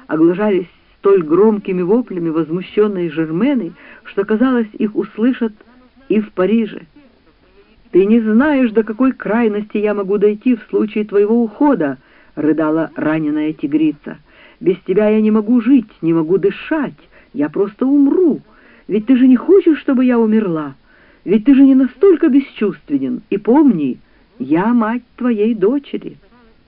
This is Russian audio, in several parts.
оглашались столь громкими воплями возмущенной Жермены, что, казалось, их услышат и в Париже. «Ты не знаешь, до какой крайности я могу дойти в случае твоего ухода», — рыдала раненая тигрица. «Без тебя я не могу жить, не могу дышать, я просто умру. Ведь ты же не хочешь, чтобы я умерла? Ведь ты же не настолько бесчувственен. И помни, я мать твоей дочери».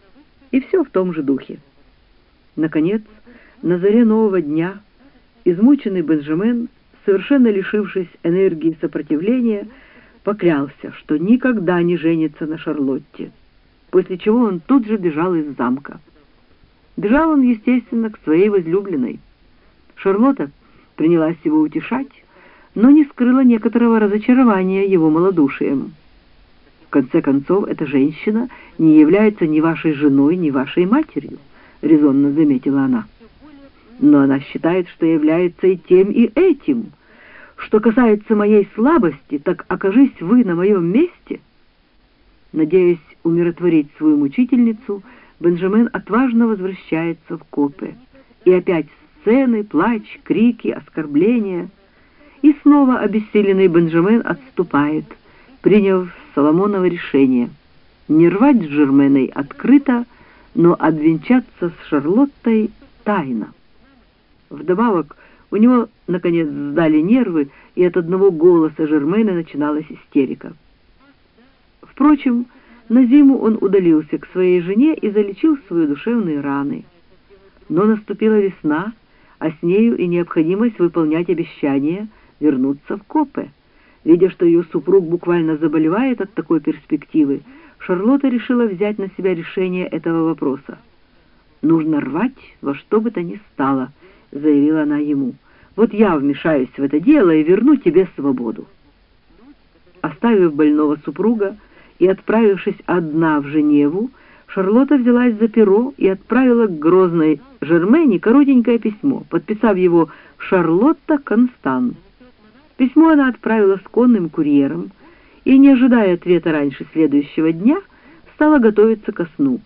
И все в том же духе. Наконец, на заре нового дня, измученный Бенджамен, совершенно лишившись энергии сопротивления, поклялся, что никогда не женится на Шарлотте, после чего он тут же бежал из замка. Бежал он, естественно, к своей возлюбленной. Шарлотта принялась его утешать, но не скрыла некоторого разочарования его малодушием. «В конце концов, эта женщина не является ни вашей женой, ни вашей матерью», — резонно заметила она. «Но она считает, что является и тем, и этим. Что касается моей слабости, так окажись вы на моем месте». Надеясь умиротворить свою мучительницу, Бенджамен отважно возвращается в Копе. И опять сцены, плач, крики, оскорбления. И снова обессиленный Бенджамен отступает, приняв Соломоново решение не рвать с Жерменой открыто, но обвенчаться с Шарлоттой тайно. Вдобавок, у него, наконец, сдали нервы, и от одного голоса Жермены начиналась истерика. Впрочем, на зиму он удалился к своей жене и залечил свои душевные раны. Но наступила весна, а с нею и необходимость выполнять обещание вернуться в Копе. Видя, что ее супруг буквально заболевает от такой перспективы, Шарлотта решила взять на себя решение этого вопроса. «Нужно рвать во что бы то ни стало», — заявила она ему. «Вот я вмешаюсь в это дело и верну тебе свободу». Оставив больного супруга и отправившись одна в Женеву, Шарлотта взялась за перо и отправила к грозной Жермене коротенькое письмо, подписав его «Шарлотта Констант». Письмо она отправила с конным курьером и, не ожидая ответа раньше следующего дня, стала готовиться ко сну.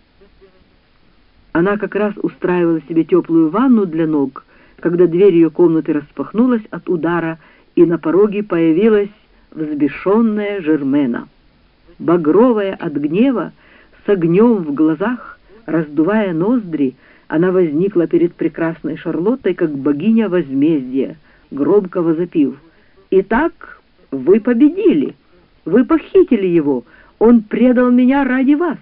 Она как раз устраивала себе теплую ванну для ног, когда дверь ее комнаты распахнулась от удара, и на пороге появилась взбешенная Жермена. Багровая от гнева, с огнем в глазах, раздувая ноздри, она возникла перед прекрасной Шарлоттой, как богиня возмездия, громко возопив: «Итак, вы победили, вы похитили его, он предал меня ради вас».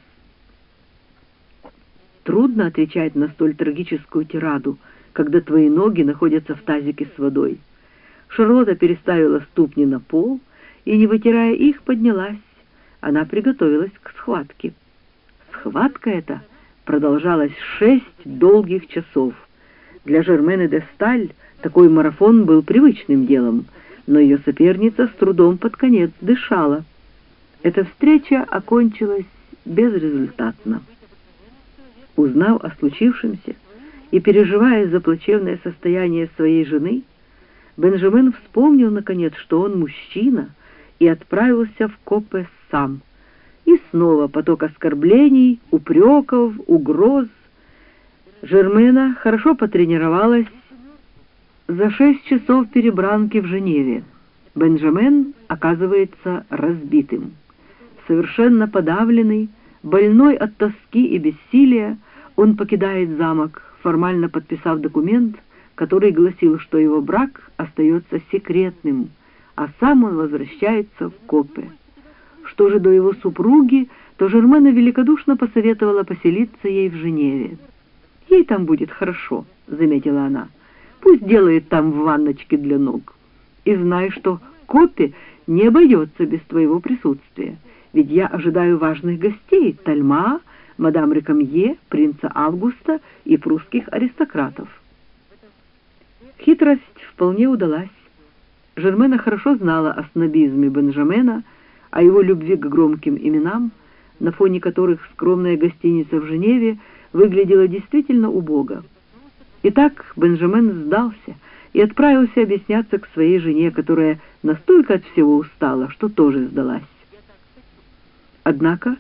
Трудно отвечать на столь трагическую тираду, когда твои ноги находятся в тазике с водой. Шарлотта переставила ступни на пол и, не вытирая их, поднялась. Она приготовилась к схватке. Схватка эта продолжалась 6 долгих часов. Для Жермены де Сталь такой марафон был привычным делом, но ее соперница с трудом под конец дышала. Эта встреча окончилась безрезультатно. Узнав о случившемся и переживая за плачевное состояние своей жены, Бенджамен вспомнил, наконец, что он мужчина, и отправился в Копе сам. И снова поток оскорблений, упреков, угроз. Жермена хорошо потренировалась за 6 часов перебранки в Женеве. Бенджамен оказывается разбитым. Совершенно подавленный, больной от тоски и бессилия, он покидает замок, формально подписав документ, который гласил, что его брак остается секретным, а сам он возвращается в Копе. Что же до его супруги, то Жермена великодушно посоветовала поселиться ей в Женеве. «Ей там будет хорошо», — заметила она. «Пусть делает там ванночки для ног. И знай, что Копе не обойдется без твоего присутствия, ведь я ожидаю важных гостей — Тальма, мадам Рекамье, принца Августа и прусских аристократов». Хитрость вполне удалась. Жермена хорошо знала о снобизме Бенджамена, о его любви к громким именам, на фоне которых скромная гостиница в Женеве выглядела действительно убого. Итак, Бенджамен сдался и отправился объясняться к своей жене, которая настолько от всего устала, что тоже сдалась. Однако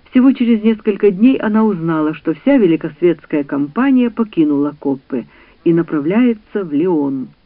Всего через несколько дней она узнала, что вся великосветская компания покинула Коппе и направляется в Лион.